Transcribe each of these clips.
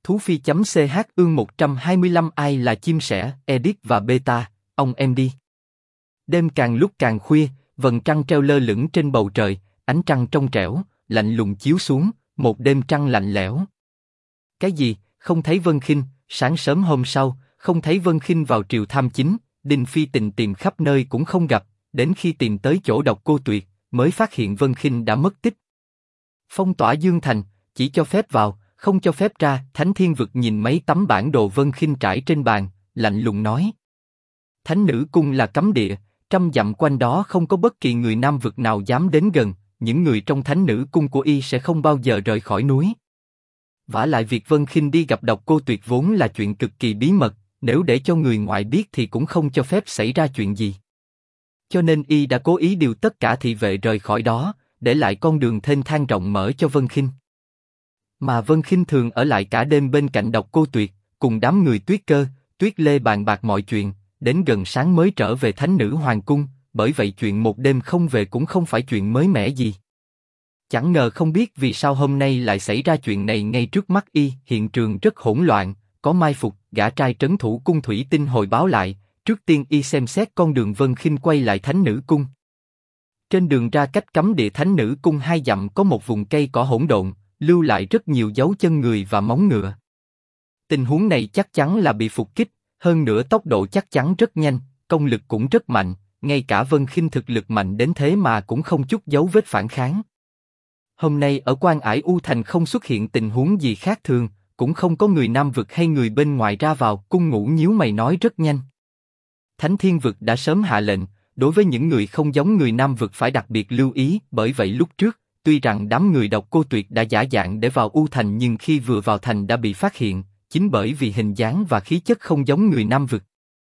Thú Phi.ch ương 125 ai là chim sẻ, Edit và Beta, ông em đi. Đêm càng lúc càng khuya, vầng trăng treo lơ lửng trên bầu trời, ánh trăng trong trẻo, lạnh lùng chiếu xuống, một đêm trăng lạnh lẽo. Cái gì, không thấy Vân Khinh, sáng sớm hôm sau, không thấy Vân Khinh vào triều tham chính, Đinh Phi Tình tìm khắp nơi cũng không gặp, đến khi tìm tới chỗ Độc Cô Tuyệt, mới phát hiện Vân Khinh đã mất tích. Phong tỏa Dương Thành, chỉ cho phép vào, không cho phép ra. Thánh Thiên Vực nhìn mấy tấm bản đồ Vân Khinh trải trên bàn, lạnh lùng nói: Thánh Nữ Cung là cấm địa, 100 dặm quanh đó không có bất kỳ người Nam Vực nào dám đến gần, những người trong Thánh Nữ Cung của y sẽ không bao giờ rời khỏi núi. Vả lại việc Vân Khinh đi gặp Độc Cô Tuyệt vốn là chuyện cực kỳ bí mật, nếu để cho người ngoại biết thì cũng không cho phép xảy ra chuyện gì. Cho nên y đã cố ý điều tất cả thị vệ rời khỏi đó, để lại con đường thênh thang rộng mở cho Vân Khinh. Mà Vân Khinh thường ở lại cả đêm bên cạnh Độc Cô Tuyệt, cùng đám người Tuyết Cơ, Tuyết Lê bàn bạc mọi chuyện, đến gần sáng mới trở về Thánh Nữ Hoàng Cung, bởi vậy chuyện một đêm không về cũng không phải chuyện mới mẻ gì. Chẳng ngờ không biết vì sao hôm nay lại xảy ra chuyện này ngay trước mắt y. Hiện trường rất hỗn loạn, có mai phục. Gã trai trấn thủ cung thủy tinh hồi báo lại, trước tiên y xem xét con đường Vân Khinh quay lại Thánh Nữ Cung. Trên đường ra cách cấm địa Thánh Nữ Cung 2 dặm có một vùng cây cỏ hỗn độn, lưu lại rất nhiều dấu chân người và móng ngựa. Tình huống này chắc chắn là bị phục kích, hơn nữa tốc độ chắc chắn rất nhanh, công lực cũng rất mạnh, ngay cả Vân Khinh thực lực mạnh đến thế mà cũng không chút dấu vết phản kháng. Hôm nay ở Quan Ải U Thành không xuất hiện tình huống gì khác thường, cũng không có người Nam Vực hay người bên ngoài ra vào. Cung Ngũ nhíu mày nói rất nhanh. Thánh Thiên Vực đã sớm hạ lệnh, đối với những người không giống người Nam Vực phải đặc biệt lưu ý, bởi vậy lúc trước, tuy rằng đám người Độc Cô Tuyệt đã giả dạng để vào U Thành nhưng khi vừa vào thành đã bị phát hiện, chính bởi vì hình dáng và khí chất không giống người Nam Vực.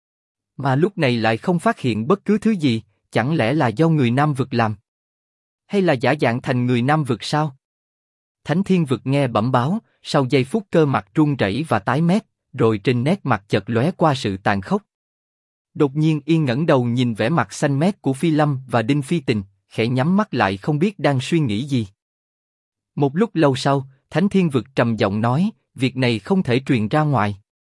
Mà lúc này lại không phát hiện bất cứ thứ gì, chẳng lẽ là do người Nam Vực làm? Hay là giả dạng thành người Nam Vực sao? Thánh Thiên Vực nghe bẩm báo, sau giây phút cơ mặt run rẩy và tái mét, rồi trên nét mặt chợt lóe qua sự tàn khốc. Đột nhiên y ngẩng đầu nhìn vẻ mặt xanh mét của Phi Lâm và Đinh Phi Tình, khẽ nhắm mắt lại không biết đang suy nghĩ gì. Một lúc lâu sau, Thánh Thiên Vực trầm giọng nói, việc này không thể truyền ra ngoài.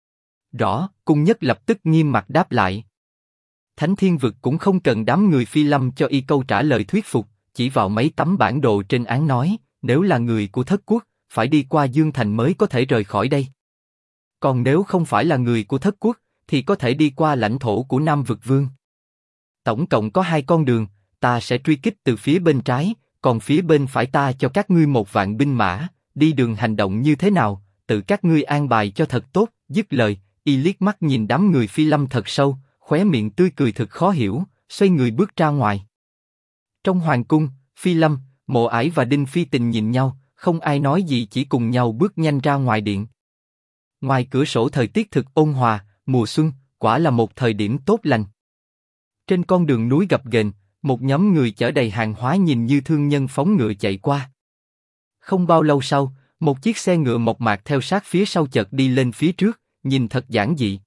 Rõ, Cung Nhất lập tức nghiêm mặt đáp lại. Thánh Thiên Vực cũng không cần đám người Phi Lâm cho y câu trả lời thuyết phục, chỉ vào mấy tấm bản đồ trên án nói, nếu là người của Thất Quốc, phải đi qua Dương Thành mới có thể rời khỏi đây. Còn nếu không phải là người của Thất Quốc, thì có thể đi qua lãnh thổ của Nam Vực Vương. Tổng cộng có 2 con đường, ta sẽ truy kích từ phía bên trái, còn phía bên phải ta cho các ngươi 1 vạn binh mã, đi đường hành động như thế nào, tự các ngươi an bài cho thật tốt. Dứt lời, y liếc mắt nhìn đám người Phi Lâm thật sâu, khóe miệng tươi cười thật khó hiểu, xoay người bước ra ngoài. Trong hoàng cung, Phi Lâm, Mộ Ải và Đinh Phi Tình nhìn nhau, không ai nói gì, chỉ cùng nhau bước nhanh ra ngoài điện. Ngoài cửa sổ thời tiết thực ôn hòa, mùa xuân, quả là một thời điểm tốt lành. Trên con đường núi gập ghềnh, một nhóm người chở đầy hàng hóa nhìn như thương nhân phóng ngựa chạy qua. Không bao lâu sau, một chiếc xe ngựa mộc mạc theo sát phía sau chợt đi lên phía trước, nhìn thật giản dị.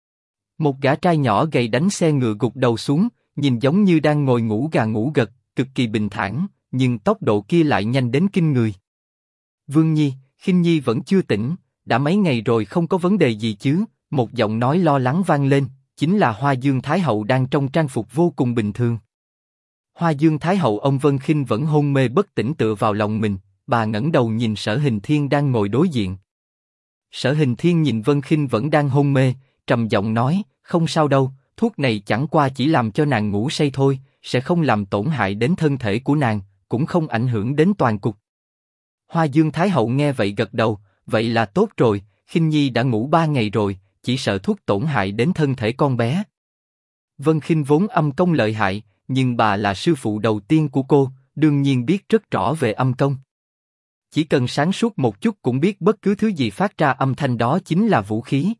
Một gã trai nhỏ gầy đánh xe ngựa gục đầu xuống, nhìn giống như đang ngồi ngủ gà ngủ gật, cực kỳ bình thản, nhưng tốc độ kia lại nhanh đến kinh người. Vương Nhi, Khinh Nhi vẫn chưa tỉnh, đã mấy ngày rồi không có vấn đề gì chứ? Một giọng nói lo lắng vang lên, chính là Hoa Dương Thái Hậu đang trong trang phục vô cùng bình thường. Hoa Dương Thái Hậu ông Vân Khinh vẫn hôn mê bất tỉnh tựa vào lòng mình, bà ngẩng đầu nhìn Sở Hình Thiên đang ngồi đối diện. Sở Hình Thiên nhìn Vân Khinh vẫn đang hôn mê, trầm giọng nói, không sao đâu, thuốc này chẳng qua chỉ làm cho nàng ngủ say thôi, sẽ không làm tổn hại đến thân thể của nàng, cũng không ảnh hưởng đến toàn cục. Hoa Dương Thái Hậu nghe vậy gật đầu, vậy là tốt rồi, Khinh Nhi đã ngủ 3 ngày rồi, chỉ sợ thuốc tổn hại đến thân thể con bé. Vân Khinh vốn âm công lợi hại, nhưng bà là sư phụ đầu tiên của cô, đương nhiên biết rất rõ về âm công. Chỉ cần sáng suốt một chút cũng biết bất cứ thứ gì phát ra âm thanh đó chính là vũ khí.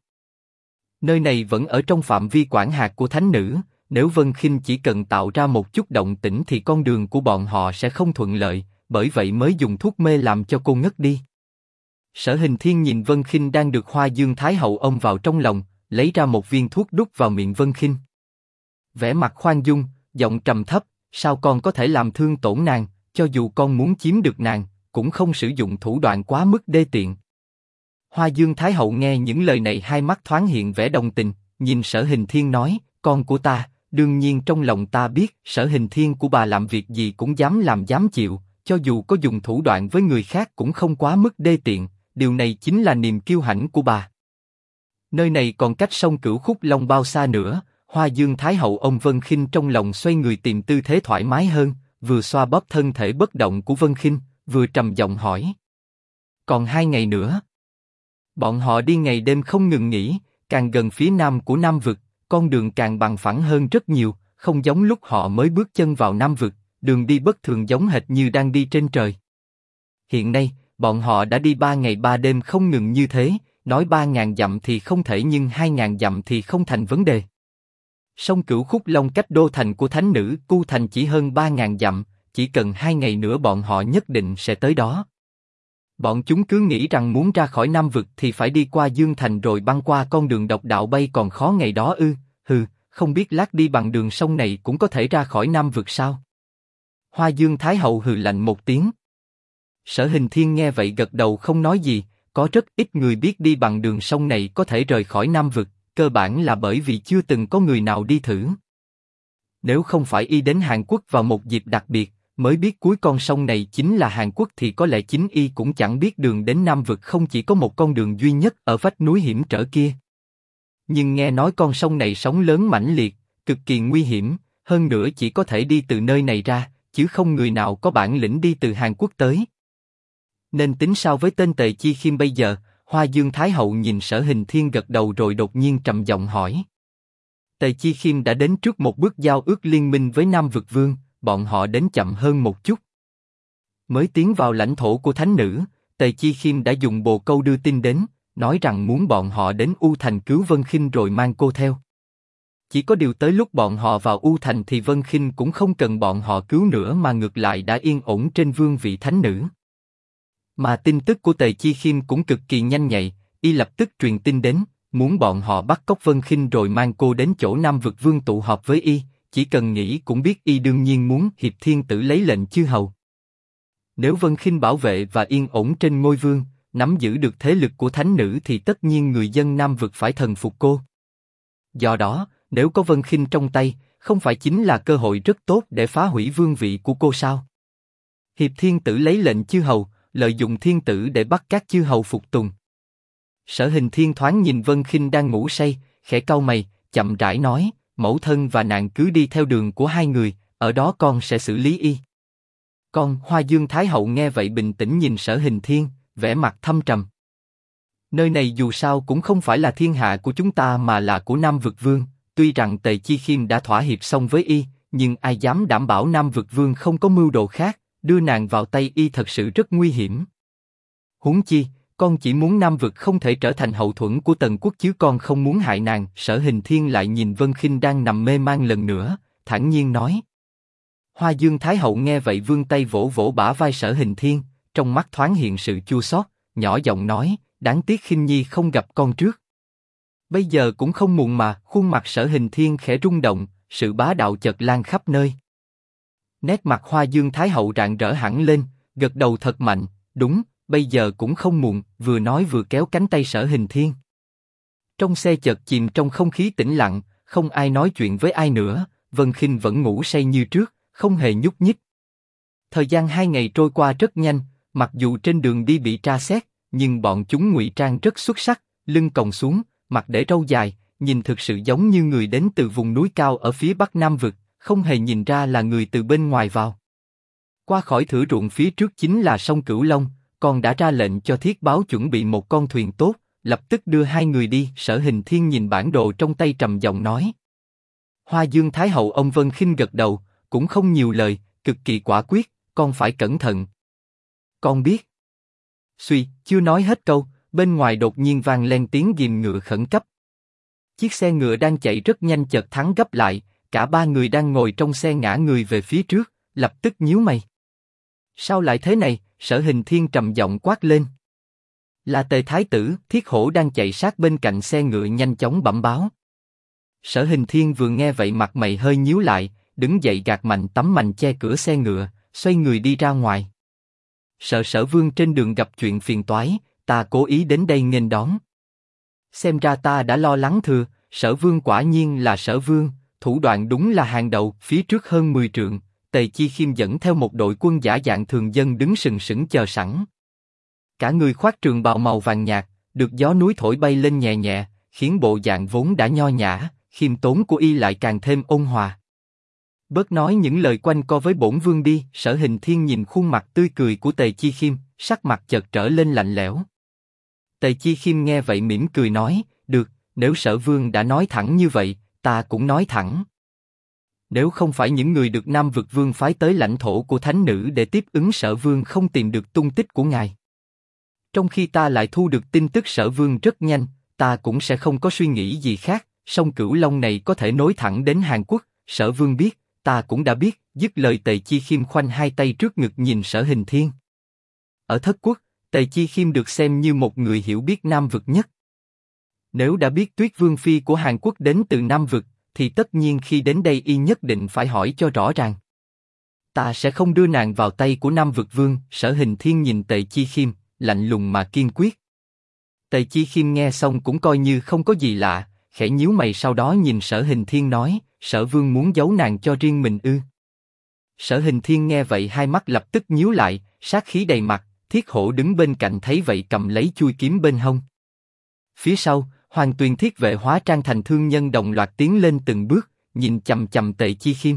Nơi này vẫn ở trong phạm vi quản hạt của thánh nữ, nếu Vân Khinh chỉ cần tạo ra một chút động tĩnh thì con đường của bọn họ sẽ không thuận lợi, bởi vậy mới dùng thuốc mê làm cho cô ngất đi. Sở Hình Thiên nhìn Vân Khinh đang được Hoa Dương Thái Hậu ôm vào trong lòng, lấy ra một viên thuốc đút vào miệng Vân Khinh. Vẻ mặt khoan dung, giọng trầm thấp, sao con có thể làm thương tổn nàng, cho dù con muốn chiếm được nàng, cũng không sử dụng thủ đoạn quá mức đê tiện. Hoa Dương Thái Hậu nghe những lời này hai mắt thoáng hiện vẻ đồng tình, nhìn Sở Hình Thiên nói, con của ta, đương nhiên trong lòng ta biết Sở Hình Thiên của bà làm việc gì cũng dám làm dám chịu, cho dù có dùng thủ đoạn với người khác cũng không quá mức đê tiện, điều này chính là niềm kiêu hãnh của bà. Nơi này còn cách sông Cửu Khúc Long bao xa nữa? Hoa Dương Thái Hậu ông Vân Khinh trong lòng xoay người tìm tư thế thoải mái hơn, vừa xoa bóp thân thể bất động của Vân Khinh, vừa trầm giọng hỏi. Còn 2 ngày nữa. Bọn họ đi ngày đêm không ngừng nghỉ, càng gần phía nam của Nam Vực, con đường càng bằng phẳng hơn rất nhiều, không giống lúc họ mới bước chân vào Nam Vực, đường đi bất thường giống hệt như đang đi trên trời. Hiện nay, bọn họ đã đi 3 ngày 3 đêm không ngừng như thế, nói 3.000 dặm thì không thể nhưng 2.000 dặm thì không thành vấn đề. Sông Cửu Khúc Long cách đô thành của thánh nữ Cu Thành chỉ hơn 3.000 dặm, chỉ cần 2 ngày nữa bọn họ nhất định sẽ tới đó. Bọn chúng cứ nghĩ rằng muốn ra khỏi Nam Vực thì phải đi qua Dương Thành rồi băng qua con đường độc đạo bay còn khó ngày đó ư? Không biết lát đi bằng đường sông này cũng có thể ra khỏi Nam Vực sao? Hoa Dương Thái Hậu hừ lạnh một tiếng. Sở Hình Thiên nghe vậy gật đầu không nói gì, có rất ít người biết đi bằng đường sông này có thể rời khỏi Nam Vực, cơ bản là bởi vì chưa từng có người nào đi thử. Nếu không phải y đến Hàn Quốc vào một dịp đặc biệt, mới biết cuối con sông này chính là Hàn Quốc thì có lẽ chính y cũng chẳng biết đường đến Nam Vực không chỉ có một con đường duy nhất ở vách núi hiểm trở kia. Nhưng nghe nói con sông này sóng lớn mãnh liệt, cực kỳ nguy hiểm, hơn nữa chỉ có thể đi từ nơi này ra, chứ không người nào có bản lĩnh đi từ Hàn Quốc tới. Nên tính sao với tên Tề Chi Khiêm bây giờ? Hoa Dương Thái Hậu nhìn Sở Hình Thiên gật đầu rồi đột nhiên trầm giọng hỏi. Tề Chi Khiêm đã đến trước một bước giao ước liên minh với Nam Vực Vương, bọn họ đến chậm hơn một chút. Mới tiến vào lãnh thổ của thánh nữ, Tề Chi Khiêm đã dùng bồ câu đưa tin đến, nói rằng muốn bọn họ đến U Thành cứu Vân Khinh rồi mang cô theo. Chỉ có điều tới lúc bọn họ vào U Thành thì Vân Khinh cũng không cần bọn họ cứu nữa mà ngược lại đã yên ổn trên vương vị thánh nữ. Mà tin tức của Tề Chi Khiêm cũng cực kỳ nhanh nhạy, y lập tức truyền tin đến, muốn bọn họ bắt cóc Vân Khinh rồi mang cô đến chỗ Nam Vực Vương tụ họp với y, chỉ cần nghĩ cũng biết y đương nhiên muốn Hiệp Thiên Tử lấy lệnh chư hầu. Nếu Vân Khinh bảo vệ và yên ổn trên ngôi vương, nắm giữ được thế lực của thánh nữ thì tất nhiên người dân Nam Vực phải thần phục cô. Do đó, nếu có Vân Khinh trong tay, không phải chính là cơ hội rất tốt để phá hủy vương vị của cô sao? Hiệp Thiên Tử lấy lệnh chư hầu, lợi dụng thiên tử để bắt các chư hầu phục tùng. Sở Hình Thiên thoáng nhìn Vân Khinh đang ngủ say, khẽ cau mày, chậm rãi nói, mẫu thân và nàng cứ đi theo đường của hai người, ở đó con sẽ xử lý y. Con, Hoa Dương Thái Hậu nghe vậy bình tĩnh nhìn Sở Hình Thiên, vẻ mặt thâm trầm. Nơi này dù sao cũng không phải là thiên hạ của chúng ta mà là của Nam Vực Vương, tuy rằng Tề Chi Khiêm đã thỏa hiệp xong với y, nhưng ai dám đảm bảo Nam Vực Vương không có mưu đồ khác, đưa nàng vào tay y thật sự rất nguy hiểm. Huống chi, con chỉ muốn Nam Vực không thể trở thành hậu thuẫn của Tần Quốc chứ con không muốn hại nàng. Sở Hình Thiên lại nhìn Vân Khinh đang nằm mê man lần nữa, thản nhiên nói. Hoa Dương Thái Hậu nghe vậy vươn tay vỗ vỗ bả vai Sở Hình Thiên, trong mắt thoáng hiện sự chua xót, nhỏ giọng nói, đáng tiếc Khinh Nhi không gặp con trước. Bây giờ cũng không muộn mà. Khuôn mặt Sở Hình Thiên khẽ rung động, sự bá đạo chợt lan khắp nơi. Nét mặt Hoa Dương Thái Hậu rạng rỡ hẳn lên, gật đầu thật mạnh, đúng, bây giờ cũng không muộn, vừa nói vừa kéo cánh tay Sở Hình Thiên. Trong xe chợt chìm trong không khí tĩnh lặng, không ai nói chuyện với ai nữa, Vân Khinh vẫn ngủ say như trước, không hề nhúc nhích. Thời gian 2 ngày trôi qua rất nhanh, mặc dù trên đường đi bị tra xét, nhưng bọn chúng ngụy trang rất xuất sắc, lưng còng xuống, mặt để râu dài, nhìn thực sự giống như người đến từ vùng núi cao ở phía bắc Nam Vực, không hề nhìn ra là người từ bên ngoài vào. Qua khỏi thửa ruộng phía trước chính là sông Cửu Long, còn đã ra lệnh cho Thiết Báo chuẩn bị một con thuyền tốt, lập tức đưa 2 người đi. Sở Hình Thiên nhìn bản đồ trong tay trầm giọng nói. Hoa Dương Thái Hậu ông Vân Khinh gật đầu, cũng không nhiều lời, cực kỳ quả quyết, con phải cẩn thận. Con biết. Suy, chưa nói hết câu, bên ngoài đột nhiên vang lên tiếng ghìm ngựa khẩn cấp. Chiếc xe ngựa đang chạy rất nhanh chợt thắng gấp lại, cả 3 người đang ngồi trong xe ngã người về phía trước, lập tức nhíu mày. Sao lại thế này? Sở Hình Thiên trầm giọng quát lên. Là Tề Thái Tử. Thiết Hổ đang chạy sát bên cạnh xe ngựa nhanh chóng bẩm báo. Sở Hình Thiên vừa nghe vậy mặt mày hơi nhíu lại, đứng dậy gạt mạnh tấm mành che cửa xe ngựa, xoay người đi ra ngoài. Sợ Sở Vương trên đường gặp chuyện phiền toái, ta cố ý đến đây nghênh đón. Xem ra ta đã lo lắng thừa, Sở Vương quả nhiên là Sở Vương, thủ đoạn đúng là hàng đầu. Phía trước hơn 10 trượng, Tề Chi Khiêm dẫn theo một đội quân giả dạng thường dân đứng sừng sững chờ sẵn. Cả người khoác trường bào màu vàng nhạt, được gió núi thổi bay lên nhẹ nhẹ, khiến bộ dạng vốn đã nho nhã, khiêm tốn của y lại càng thêm ôn hòa. Bớt nói những lời quanh co với bổn vương đi. Sở Hình Thiên nhìn khuôn mặt tươi cười của Tề Chi Khiêm, sắc mặt chợt trở lên lạnh lẽo. Tề Chi Khiêm nghe vậy mỉm cười nói, được, nếu Sở Vương đã nói thẳng như vậy, ta cũng nói thẳng. Nếu không phải những người được Nam Vực Vương phái tới lãnh thổ của thánh nữ để tiếp ứng Sở Vương không tìm được tung tích của ngài, trong khi ta lại thu được tin tức Sở Vương rất nhanh, ta cũng sẽ không có suy nghĩ gì khác. Sông Cửu Long này có thể nối thẳng đến Hàn Quốc, Sở Vương biết, ta cũng đã biết. Dứt lời, Tề Chi Khiêm khoanh hai tay trước ngực nhìn Sở Hình Thiên. Ở Thất Quốc, Tề Chi Khiêm được xem như một người hiểu biết Nam Vực nhất. Nếu đã biết Tuyết Vương phi của Hàn Quốc đến từ Nam Vực, thì tất nhiên khi đến đây y nhất định phải hỏi cho rõ ràng. Ta sẽ không đưa nàng vào tay của Nam Vực Vương. Sở Hình Thiên nhìn Tề Chi Khiêm, lạnh lùng mà kiên quyết. Tề Chi Khiêm nghe xong cũng coi như không có gì lạ, khẽ nhíu mày, sau đó nhìn Sở Hình Thiên nói, Sở Vương muốn giấu nàng cho riêng mình ư? Sở Hình Thiên nghe vậy hai mắt lập tức nhíu lại, sát khí đầy mặt. Thiết Hổ đứng bên cạnh thấy vậy cầm lấy chuôi kiếm bên hông. Phía sau, Hoàng Tuyền Thiết vệ hóa trang thành thương nhân đồng loạt tiến lên từng bước, nhìn chằm chằm Tề Chi Khiêm.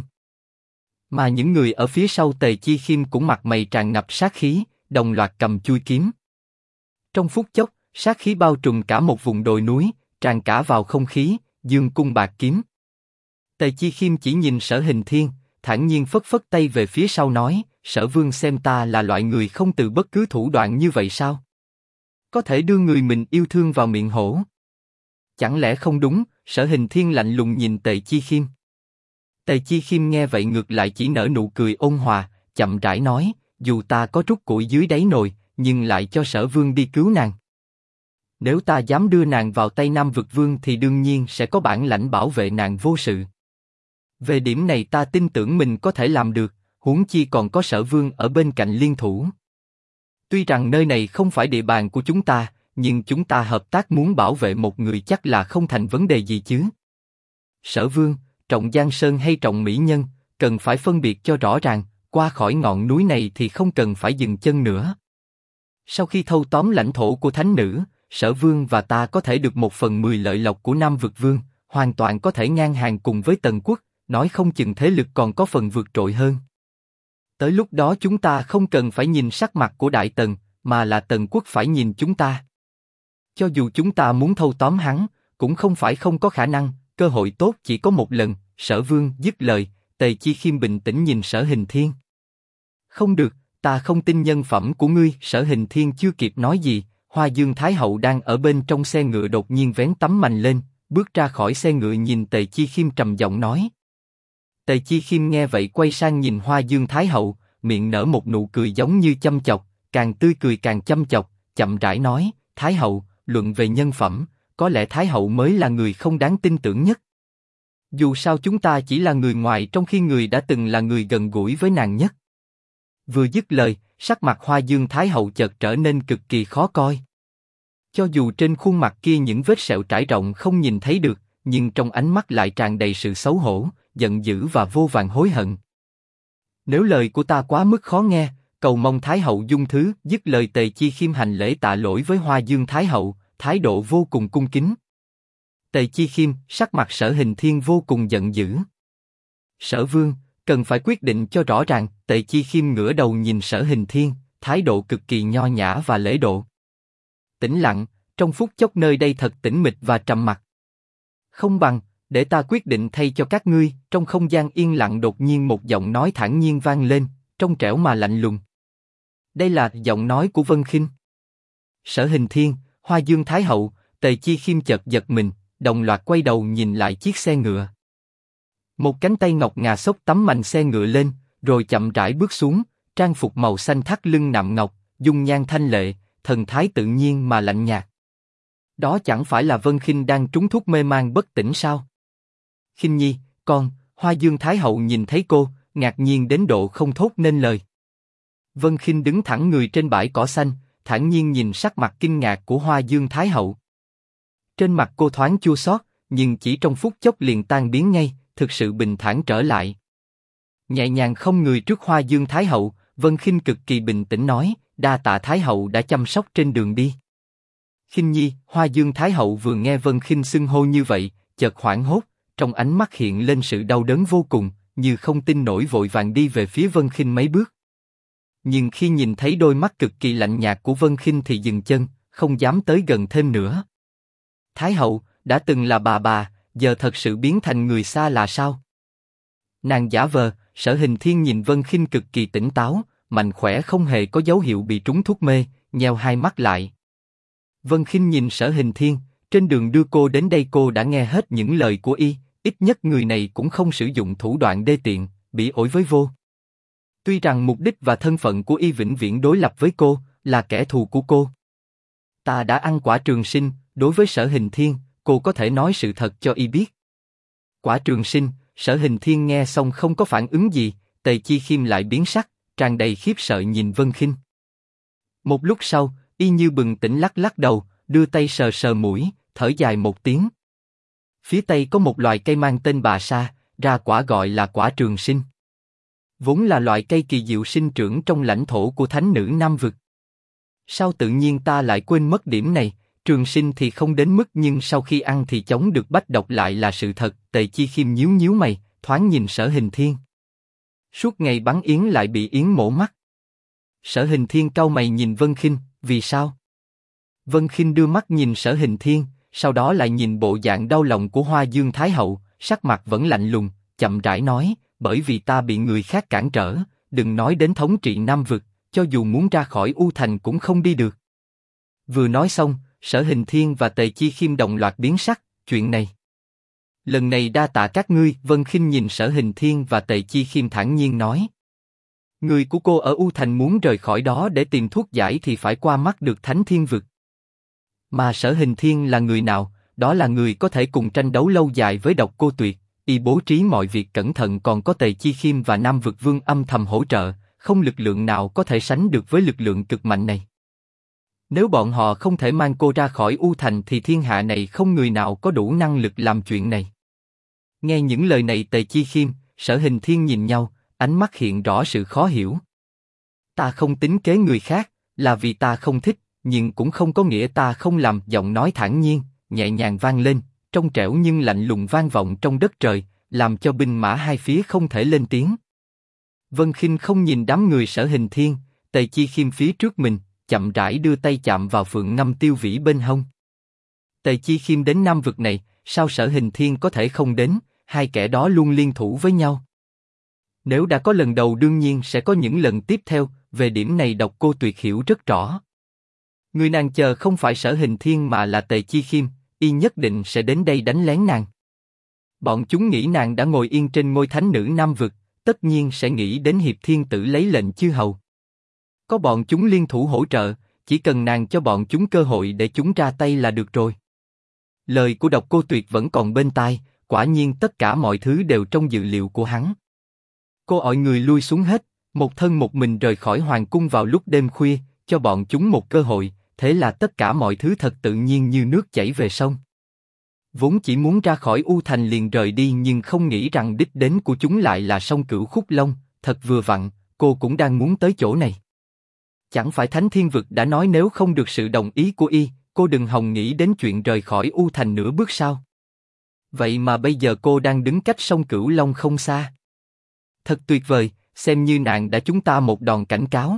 Mà những người ở phía sau Tề Chi Khiêm cũng mặt mày tràn ngập sát khí, đồng loạt cầm chuôi kiếm. Trong phút chốc, sát khí bao trùm cả một vùng đồi núi, tràn cả vào không khí, dương cung bạc kiếm. Tề Chi Khiêm chỉ nhìn Sở Hình Thiên, thản nhiên phất phất tay về phía sau nói, Sở Vương xem ta là loại người không từ bất cứ thủ đoạn như vậy sao? Có thể đưa người mình yêu thương vào miệng hổ? Chẳng lẽ không đúng? Sở Hình Thiên lạnh lùng nhìn Tề Chi Khiêm. Tề Chi Khiêm nghe vậy ngược lại chỉ nở nụ cười ôn hòa, chậm rãi nói, dù ta có trút củi dưới đáy nồi, nhưng lại cho Sở Vương đi cứu nàng. Nếu ta dám đưa nàng vào tay Nam Vực Vương thì đương nhiên sẽ có bản lãnh bảo vệ nàng vô sự. Về điểm này ta tin tưởng mình có thể làm được, huống chi còn có Sở Vương ở bên cạnh liên thủ. Tuy rằng nơi này không phải địa bàn của chúng ta, nhưng chúng ta hợp tác muốn bảo vệ một người chắc là không thành vấn đề gì chứ. Sở Vương, trọng Giang Sơn hay trọng Mỹ Nhân, cần phải phân biệt cho rõ ràng, qua khỏi ngọn núi này thì không cần phải dừng chân nữa. Sau khi thâu tóm lãnh thổ của thánh nữ, Sở Vương và ta có thể được 1/10 lợi lộc của Nam Vực Vương, hoàn toàn có thể ngang hàng cùng với Tần Quốc, nói không chừng thế lực còn có phần vượt trội hơn. Tới lúc đó chúng ta không cần phải nhìn sắc mặt của Đại Tần, mà là Tần Quốc phải nhìn chúng ta. Cho dù chúng ta muốn thâu tóm hắn, cũng không phải không có khả năng, cơ hội tốt chỉ có một lần. Sở Vương dứt lời, Tề Chi Khiêm bình tĩnh nhìn Sở Hình Thiên. Không được, ta không tin nhân phẩm của ngươi. Sở Hình Thiên chưa kịp nói gì, Hoa Dương Thái Hậu đang ở bên trong xe ngựa đột nhiên vén tấm mành lên, bước ra khỏi xe ngựa nhìn Tề Chi Khiêm trầm giọng nói. Tề Chi Khiêm nghe vậy quay sang nhìn Hoa Dương Thái Hậu, miệng nở một nụ cười giống như châm chọc, càng tươi cười càng châm chọc, chậm rãi nói, Thái Hậu, luận về nhân phẩm, có lẽ Thái Hậu mới là người không đáng tin tưởng nhất. Dù sao chúng ta chỉ là người ngoài trong khi người đã từng là người gần gũi với nàng nhất. Vừa dứt lời, sắc mặt Hoa Dương Thái Hậu chợt trở nên cực kỳ khó coi. Cho dù trên khuôn mặt kia những vết sẹo trải rộng không nhìn thấy được, nhưng trong ánh mắt lại tràn đầy sự xấu hổ, giận dữ và vô vàn hối hận. Nếu lời của ta quá mức khó nghe, cầu mong Thái Hậu dung thứ. Dứt lời, Tề Chi Khiêm hành lễ tạ lỗi với Hoa Dương Thái Hậu, thái độ vô cùng cung kính. Tề Chi Khiêm, sắc mặt Sở Hình Thiên vô cùng giận dữ. Sở Vương, cần phải quyết định cho rõ ràng. Tề Chi Khiêm ngửa đầu nhìn Sở Hình Thiên, thái độ cực kỳ nho nhã và lễ độ. Tĩnh lặng, trong phút chốc nơi đây thật tĩnh mịch và trầm mặc. Không bằng, để ta quyết định thay cho các ngươi. Trong không gian yên lặng đột nhiên một giọng nói thản nhiên vang lên, trong trẻo mà lạnh lùng. Đây là giọng nói của Vân Khinh. Sở Hình Thiên, Hoa Dương Thái Hậu, Tề Chi Khiêm chợt giật mình, đồng loạt quay đầu nhìn lại chiếc xe ngựa. Một cánh tay ngọc ngà xốc tấm mành xe ngựa lên, rồi chậm rãi bước xuống, trang phục màu xanh thắt lưng nạm ngọc, dung nhan thanh lệ, thần thái tự nhiên mà lạnh nhạt. Đó chẳng phải là Vân Khinh đang trúng thuốc mê man bất tỉnh sao? Khinh nhi, con. Hoa Dương Thái Hậu nhìn thấy cô, ngạc nhiên đến độ không thốt nên lời. Vân Khinh đứng thẳng người trên bãi cỏ xanh, thản nhiên nhìn sắc mặt kinh ngạc của Hoa Dương Thái Hậu. Trên mặt cô thoáng chua xót, nhưng chỉ trong phút chốc liền tan biến ngay, thực sự bình thản trở lại. Nhẹ nhàng không người trước Hoa Dương Thái Hậu, Vân Khinh cực kỳ bình tĩnh nói, đa tạ Thái Hậu đã chăm sóc trên đường đi. Khinh Nhi, Hoa Dương Thái Hậu vừa nghe Vân Khinh xưng hô như vậy, chợt hoảng hốt, trong ánh mắt hiện lên sự đau đớn vô cùng, như không tin nổi vội vàng đi về phía Vân Khinh mấy bước. Nhưng khi nhìn thấy đôi mắt cực kỳ lạnh nhạt của Vân Khinh thì dừng chân, không dám tới gần thêm nữa. Thái Hậu, đã từng là bà, giờ thật sự biến thành người xa là sao? Nàng giả vờ. Sở Hình Thiên nhìn Vân Khinh cực kỳ tỉnh táo, mạnh khỏe không hề có dấu hiệu bị trúng thuốc mê, nheo hai mắt lại. Vân Khinh nhìn Sở Hình Thiên, trên đường đưa cô đến đây cô đã nghe hết những lời của y, ít nhất người này cũng không sử dụng thủ đoạn đê tiện, bỉ ổi với vô. Tuy rằng mục đích và thân phận của y vĩnh viễn đối lập với cô, là kẻ thù của cô. Ta đã ăn quả trường sinh, đối với Sở Hình Thiên, cô có thể nói sự thật cho y biết. Quả trường sinh. Sở Hình Thiên nghe xong không có phản ứng gì, Tề Chi Khiêm lại biến sắc, tràn đầy khiếp sợ nhìn Vân Khinh. Một lúc sau, y như bừng tỉnh lắc lắc đầu, đưa tay sờ sờ mũi, thở dài một tiếng. Phía tây có một loài cây mang tên bà sa, ra quả gọi là quả trường sinh. Vốn là loại cây kỳ diệu sinh trưởng trong lãnh thổ của thánh nữ Nam Vực. Sao tự nhiên ta lại quên mất điểm này? Trường sinh thì không đến mức nhưng sau khi ăn thì chống được bách độc lại là sự thật. Tề Chi Khiêm nhíu nhíu mày, thoáng nhìn Sở Hình Thiên. Suốt ngày bắn yến lại bị yến mổ mắt. Sở Hình Thiên cau mày nhìn Vân Khinh, vì sao? Vân Khinh đưa mắt nhìn Sở Hình Thiên, sau đó lại nhìn bộ dạng đau lòng của Hoa Dương Thái Hậu, sắc mặt vẫn lạnh lùng, chậm rãi nói, bởi vì ta bị người khác cản trở, đừng nói đến thống trị Nam Vực, cho dù muốn ra khỏi U Thành cũng không đi được. Vừa nói xong, Sở Hình Thiên và Tề Chi Khiêm đồng loạt biến sắc, chuyện này. Lần này đa tạ các ngươi. Vân Khinh nhìn Sở Hình Thiên và Tề Chi Khiêm thản nhiên nói. Người của cô ở U Thành muốn rời khỏi đó để tìm thuốc giải thì phải qua mắt được Thánh Thiên Vực. Mà Sở Hình Thiên là người nào? Đó là người có thể cùng tranh đấu lâu dài với Độc Cô Tuyệt, y bố trí mọi việc cẩn thận, còn có Tề Chi Khiêm và Nam Vực Vương âm thầm hỗ trợ, không lực lượng nào có thể sánh được với lực lượng cực mạnh này. Nếu bọn họ không thể mang cô ra khỏi U Thành thì thiên hạ này không người nào có đủ năng lực làm chuyện này. Nghe những lời này Tề Chi Khiêm, Sở Hình Thiên nhìn nhau, ánh mắt hiện rõ sự khó hiểu. Ta không tính kế người khác, là vì ta không thích, nhưng cũng không có nghĩa ta không làm. Giọng nói thản nhiên, nhẹ nhàng vang lên, trong trẻo nhưng lạnh lùng vang vọng trong đất trời, làm cho binh mã hai phía không thể lên tiếng. Vân Khinh không nhìn đám người Sở Hình Thiên, Tề Chi Khiêm phía trước mình, chậm rãi đưa tay chạm vào Phượng Ngâm Tiêu Vĩ bên hông. Tề Chi Khiêm đến Nam Vực này, sao Sở Hình Thiên có thể không đến? Hai kẻ đó luôn liên thủ với nhau. Nếu đã có lần đầu đương nhiên sẽ có những lần tiếp theo. Về điểm này Độc Cô Tuyệt hiểu rất rõ. Người nàng chờ không phải Sở Hình Thiên mà là Tề Chi Khiêm, y nhất định sẽ đến đây đánh lén nàng. Bọn chúng nghĩ nàng đã ngồi yên trên ngôi thánh nữ Nam Vực, tất nhiên sẽ nghĩ đến Hiệp Thiên Tử lấy lệnh chư hầu. Có bọn chúng liên thủ hỗ trợ, chỉ cần nàng cho bọn chúng cơ hội để chúng ra tay là được rồi. Lời của Độc Cô Tuyệt vẫn còn bên tai, quả nhiên tất cả mọi thứ đều trong dự liệu của hắn. Cô gọi người lui xuống hết, một thân một mình rời khỏi hoàng cung vào lúc đêm khuya, cho bọn chúng một cơ hội, thế là tất cả mọi thứ thật tự nhiên như nước chảy về sông. Vốn chỉ muốn ra khỏi U Thành liền rời đi nhưng không nghĩ rằng đích đến của chúng lại là sông Cửu Khúc Long, thật vừa vặn, cô cũng đang muốn tới chỗ này. Chẳng phải Thánh Thiên Vực đã nói nếu không được sự đồng ý của y, cô đừng hòng nghĩ đến chuyện rời khỏi U Thành nửa bước sao? Vậy mà bây giờ cô đang đứng cách sông Cửu Long không xa. Thật tuyệt vời, xem như nàng đã chúng ta một đòn cảnh cáo.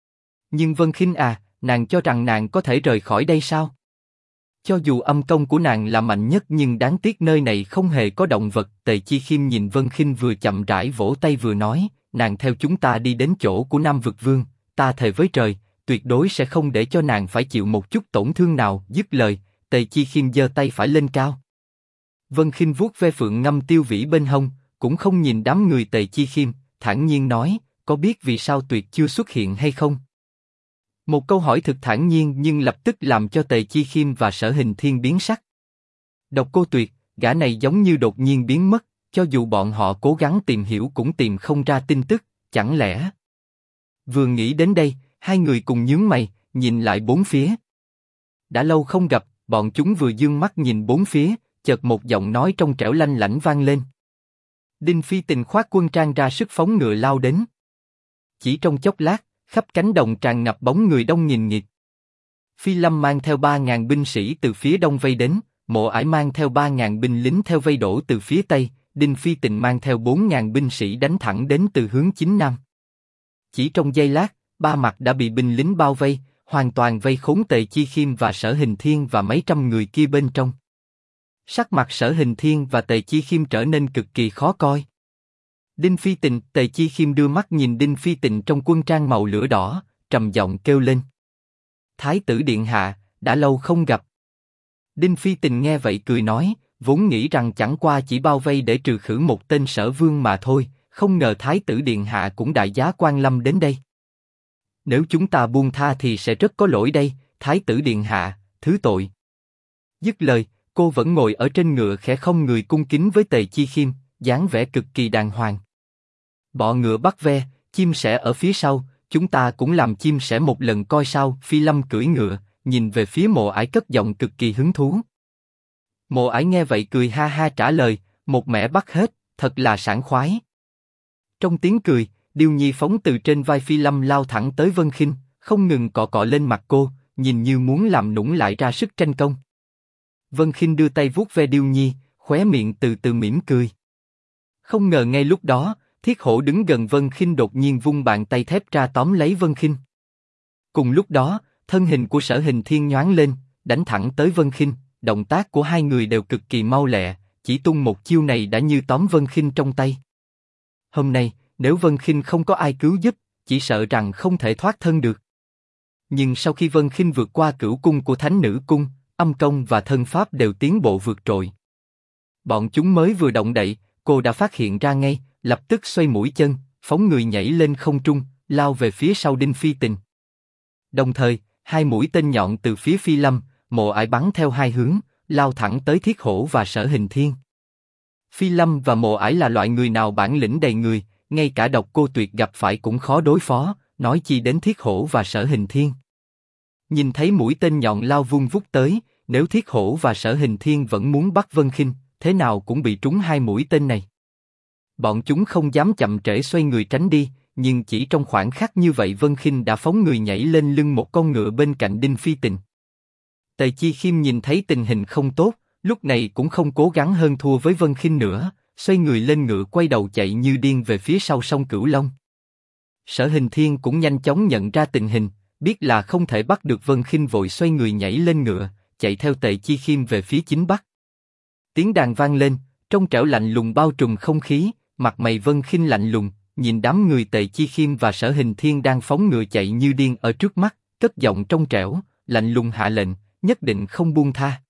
Nhưng Vân Khinh à, nàng cho rằng nàng có thể rời khỏi đây sao? Cho dù âm công của nàng là mạnh nhất nhưng đáng tiếc nơi này không hề có động vật. Tề Chi Khiêm nhìn Vân Khinh vừa chậm rãi vỗ tay vừa nói, nàng theo chúng ta đi đến chỗ của Nam Vực Vương, ta thề với trời, tuyệt đối sẽ không để cho nàng phải chịu một chút tổn thương nào. Dứt lời, Tề Chi Khiêm giơ tay phải lên cao. Vân Khinh vuốt ve Phượng Ngâm Tiêu Vĩ bên hông, cũng không nhìn đám người Tề Chi Khiêm, thản nhiên nói, có biết vì sao Tuyệt chưa xuất hiện hay không? Một câu hỏi thực thản nhiên nhưng lập tức làm cho Tề Chi Khiêm và Sở Hình Thiên biến sắc. Độc Cô Tuyệt, gã này giống như đột nhiên biến mất, cho dù bọn họ cố gắng tìm hiểu cũng tìm không ra tin tức, chẳng lẽ? Vừa nghĩ đến đây, hai người cùng nhướng mày, nhìn lại bốn phía. Đã lâu không gặp, bọn chúng vừa dương mắt nhìn bốn phía, chợt một giọng nói trong trẻo lanh lảnh vang lên. Đinh Phi Tình khoác quân trang ra sức phóng ngựa lao đến. Chỉ trong chốc lát, khắp cánh đồng tràn ngập bóng người đông nghìn nghịt. Phi Lâm mang theo 3.000 binh sĩ từ phía đông vây đến, Mộ Ải mang theo 3.000 binh lính theo vây đổ từ phía tây, Đinh Phi Tình mang theo 4.000 binh sĩ đánh thẳng đến từ hướng chính nam. Chỉ trong giây lát, ba mặt đã bị binh lính bao vây, hoàn toàn vây khốn Tề Chi Khiêm và Sở Hình Thiên và mấy trăm người kia bên trong. Sắc mặt Sở Hình Thiên và Tề Chi Khiêm trở nên cực kỳ khó coi. Đinh Phi Tình, Tề Chi Khiêm đưa mắt nhìn Đinh Phi Tình trong quân trang màu lửa đỏ, trầm giọng kêu lên. Thái tử điện hạ, đã lâu không gặp. Đinh Phi Tình nghe vậy cười nói, vốn nghĩ rằng chẳng qua chỉ bao vây để trừ khử một tên Sở Vương mà thôi, không ngờ Thái tử điện hạ cũng đại giá quan lâm đến đây. Nếu chúng ta buông tha thì sẽ rất có lỗi đây, Thái tử điện hạ, thứ tội. Dứt lời, cô vẫn ngồi ở trên ngựa khẽ không người cung kính với Tề Chi Khiêm, dáng vẻ cực kỳ đàng hoàng. Bọ ngựa bắt ve, chim sẻ ở phía sau, chúng ta cũng làm chim sẻ một lần coi sao. Phi Lâm cưỡi ngựa, nhìn về phía Mộ Ải cất giọng cực kỳ hứng thú. Mộ Ải nghe vậy cười ha ha trả lời, một mẻ bắt hết, thật là sảng khoái. Trong tiếng cười, Điêu Nhi phóng từ trên vai Phi Lâm lao thẳng tới Vân Khinh, không ngừng cọ cọ lên mặt cô, nhìn như muốn làm nũng lại ra sức tranh công. Vân Khinh đưa tay vuốt ve Điêu Nhi, khóe miệng từ từ mỉm cười. Không ngờ ngay lúc đó, Thiết Hổ đứng gần Vân Khinh đột nhiên vung bàn tay thép ra tóm lấy Vân Khinh. Cùng lúc đó, thân hình của Sở Hình Thiên nhoáng lên, đánh thẳng tới Vân Khinh. Động tác của hai người đều cực kỳ mau lẹ, chỉ tung một chiêu này đã như tóm Vân Khinh trong tay. Hôm nay, nếu Vân Khinh không có ai cứu giúp, chỉ sợ rằng không thể thoát thân được. Nhưng sau khi Vân Khinh vượt qua cửu cung của Thánh Nữ Cung, âm công và thân pháp đều tiến bộ vượt trội. Bọn chúng mới vừa động đậy, cô đã phát hiện ra ngay, lập tức xoay mũi chân, phóng người nhảy lên không trung, lao về phía sau Đinh Phi Tình. Đồng thời, hai mũi tên nhọn từ phía Phi Lâm, Mộ Ải bắn theo hai hướng, lao thẳng tới Thiết Hổ và Sở Hình Thiên. Phi Lâm và Mộ Ải là loại người nào bản lĩnh đầy người, ngay cả Độc Cô Tuyệt gặp phải cũng khó đối phó, nói chi đến Thiết Hổ và Sở Hình Thiên. Nhìn thấy mũi tên nhọn lao vung vút tới, nếu Thiết Hổ và Sở Hình Thiên vẫn muốn bắt Vân Khinh, thế nào cũng bị trúng hai mũi tên này. Bọn chúng không dám chậm trễ xoay người tránh đi, nhưng chỉ trong khoảng khắc như vậy Vân Khinh đã phóng người nhảy lên lưng một con ngựa bên cạnh Đinh Phi Tình. Tề Chi Khiêm nhìn thấy tình hình không tốt, lúc này cũng không cố gắng hơn thua với Vân Khinh nữa, xoay người lên ngựa quay đầu chạy như điên về phía sau sông Cửu Long. Sở Hình Thiên cũng nhanh chóng nhận ra tình hình, biết là không thể bắt được Vân Khinh vội xoay người nhảy lên ngựa, chạy theo Tề Chi Khiêm về phía chính bắc. Tiếng đàn vang lên, trong trẻo lạnh lùng bao trùm không khí, mặt mày Vân Khinh lạnh lùng, nhìn đám người Tề Chi Khiêm và Sở Hình Thiên đang phóng ngựa chạy như điên ở trước mắt, cất giọng trong trẻo, lạnh lùng hạ lệnh, nhất định không buông tha.